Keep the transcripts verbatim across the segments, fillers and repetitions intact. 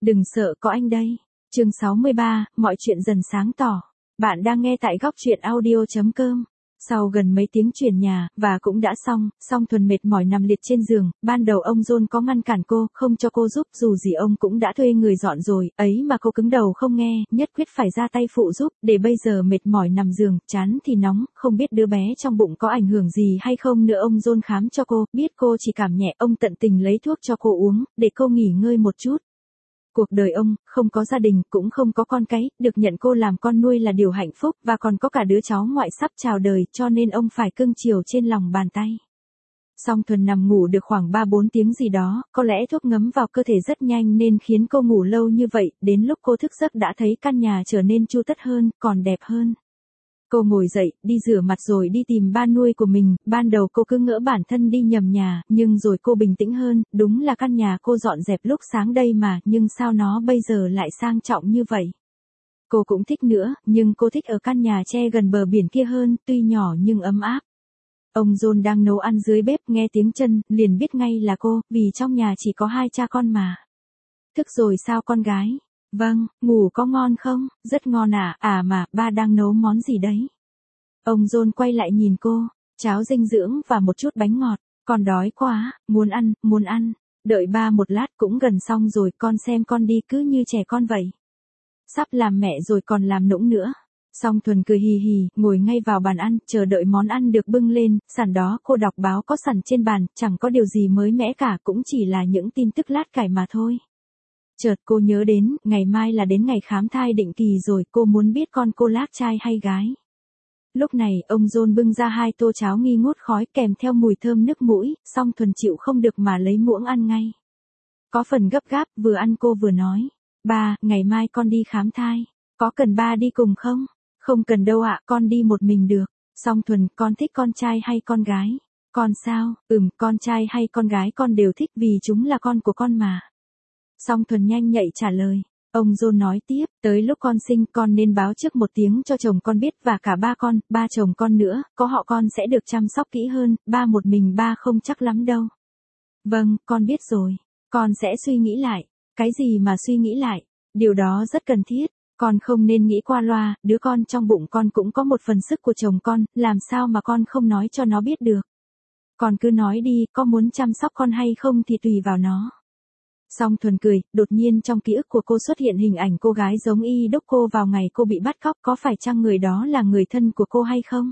Đừng sợ, có anh đây. Chương sáu mươi ba, mọi chuyện dần sáng tỏ. Bạn đang nghe tại góc truyện audio chấm com. Sau gần mấy tiếng chuyển nhà, và cũng đã xong, Song Thuần mệt mỏi nằm liệt trên giường, ban đầu ông John có ngăn cản cô, không cho cô giúp, dù gì ông cũng đã thuê người dọn rồi, ấy mà cô cứng đầu không nghe, nhất quyết phải ra tay phụ giúp, để bây giờ mệt mỏi nằm giường, chán thì nóng, không biết đứa bé trong bụng có ảnh hưởng gì hay không nữa. Ông John khám cho cô, biết cô chỉ cảm nhẹ, ông tận tình lấy thuốc cho cô uống, để cô nghỉ ngơi một chút. Cuộc đời ông, không có gia đình, cũng không có con cái, được nhận cô làm con nuôi là điều hạnh phúc, và còn có cả đứa cháu ngoại sắp chào đời, cho nên ông phải cưng chiều trên lòng bàn tay. Song Thuần nằm ngủ được khoảng ba bốn tiếng gì đó, có lẽ thuốc ngấm vào cơ thể rất nhanh nên khiến cô ngủ lâu như vậy, đến lúc cô thức giấc đã thấy căn nhà trở nên chu tất hơn, còn đẹp hơn. Cô ngồi dậy, đi rửa mặt rồi đi tìm ba nuôi của mình, ban đầu cô cứ ngỡ bản thân đi nhầm nhà, nhưng rồi cô bình tĩnh hơn, đúng là căn nhà cô dọn dẹp lúc sáng đây mà, nhưng sao nó bây giờ lại sang trọng như vậy? Cô cũng thích nữa, nhưng cô thích ở căn nhà tre gần bờ biển kia hơn, tuy nhỏ nhưng ấm áp. Ông John đang nấu ăn dưới bếp, nghe tiếng chân, liền biết ngay là cô, vì trong nhà chỉ có hai cha con mà. Thức rồi sao con gái? Vâng, ngủ có ngon không? Rất ngon à, à mà, ba đang nấu món gì đấy? Ông John quay lại nhìn cô, cháo dinh dưỡng và một chút bánh ngọt, con đói quá, muốn ăn, muốn ăn, đợi ba một lát cũng gần xong rồi, con xem con đi cứ như trẻ con vậy. Sắp làm mẹ rồi còn làm nũng nữa. Song Thuần cười hì hì, ngồi ngay vào bàn ăn, chờ đợi món ăn được bưng lên, sẵn đó cô đọc báo có sẵn trên bàn, chẳng có điều gì mới mẻ cả, cũng chỉ là những tin tức lát cải mà thôi. Chợt cô nhớ đến, ngày mai là đến ngày khám thai định kỳ rồi, cô muốn biết con cô lác trai hay gái. Lúc này, ông John bưng ra hai tô cháo nghi ngút khói kèm theo mùi thơm nước mũi, Song Thuần chịu không được mà lấy muỗng ăn ngay. Có phần gấp gáp, vừa ăn cô vừa nói, ba, ngày mai con đi khám thai, có cần ba đi cùng không? Không cần đâu ạ, con đi một mình được. Song Thuần, con thích con trai hay con gái? Con sao? Ừm, con trai hay con gái con đều thích vì chúng là con của con mà. Song Thuần nhanh nhạy trả lời. Ông John nói tiếp, tới lúc con sinh con nên báo trước một tiếng cho chồng con biết và cả ba con, ba chồng con nữa, có họ con sẽ được chăm sóc kỹ hơn, ba một mình ba không chắc lắm đâu. Vâng, con biết rồi, con sẽ suy nghĩ lại. Cái gì mà suy nghĩ lại? Điều đó rất cần thiết, con không nên nghĩ qua loa, đứa con trong bụng con cũng có một phần sức của chồng con, làm sao mà con không nói cho nó biết được. Con cứ nói đi, có muốn chăm sóc con hay không thì tùy vào nó. Song Thuần cười, đột nhiên trong ký ức của cô xuất hiện hình ảnh cô gái giống y đúc cô vào ngày cô bị bắt cóc, có phải chăng người đó là người thân của cô hay không?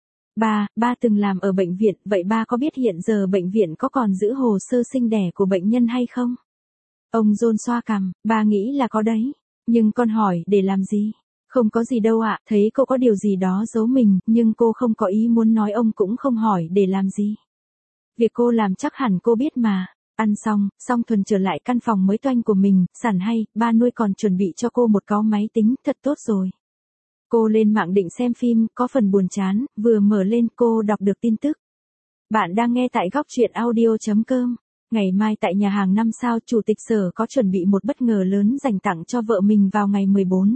Ba, ba từng làm ở bệnh viện, vậy ba có biết hiện giờ bệnh viện có còn giữ hồ sơ sinh đẻ của bệnh nhân hay không? Ông John xoa cằm, ba nghĩ là có đấy, nhưng con hỏi để làm gì? Không có gì đâu ạ, thấy cô có điều gì đó giấu mình, nhưng cô không có ý muốn nói, ông cũng không hỏi để làm gì. Việc cô làm chắc hẳn cô biết mà. Ăn xong, Song Thuần trở lại căn phòng mới toanh của mình, sẵn hay, ba nuôi còn chuẩn bị cho cô một có máy tính, thật tốt rồi. Cô lên mạng định xem phim, có phần buồn chán, vừa mở lên cô đọc được tin tức. Bạn đang nghe tại góc truyện audio chấm com. Ngày mai tại nhà hàng năm sao, chủ tịch Sở có chuẩn bị một bất ngờ lớn dành tặng cho vợ mình vào ngày mười bốn.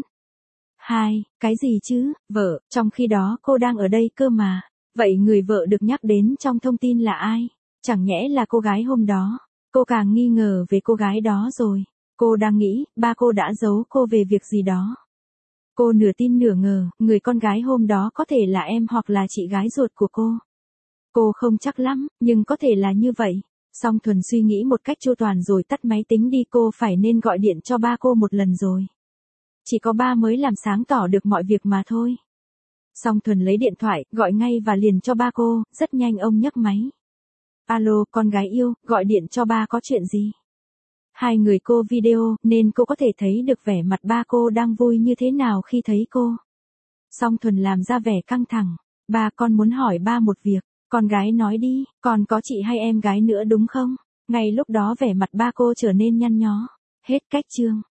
Hai, cái gì chứ, vợ, trong khi đó cô đang ở đây cơ mà. Vậy người vợ được nhắc đến trong thông tin là ai? Chẳng nhẽ là cô gái hôm đó? Cô càng nghi ngờ về cô gái đó rồi. Cô đang nghĩ, ba cô đã giấu cô về việc gì đó. Cô nửa tin nửa ngờ, người con gái hôm đó có thể là em hoặc là chị gái ruột của cô. Cô không chắc lắm, nhưng có thể là như vậy. Song Thuần suy nghĩ một cách chu toàn rồi tắt máy tính đi, cô phải nên gọi điện cho ba cô một lần rồi. Chỉ có ba mới làm sáng tỏ được mọi việc mà thôi. Song Thuần lấy điện thoại, gọi ngay và liền cho ba cô, rất nhanh ông nhấc máy. Alo, con gái yêu, gọi điện cho ba có chuyện gì? Hai người cô video, nên cô có thể thấy được vẻ mặt ba cô đang vui như thế nào khi thấy cô. Song Thuần làm ra vẻ căng thẳng. Ba, con muốn hỏi ba một việc. Con gái nói đi, còn có chị hay em gái nữa đúng không? Ngay lúc đó vẻ mặt ba cô trở nên nhăn nhó. Hết cách chương.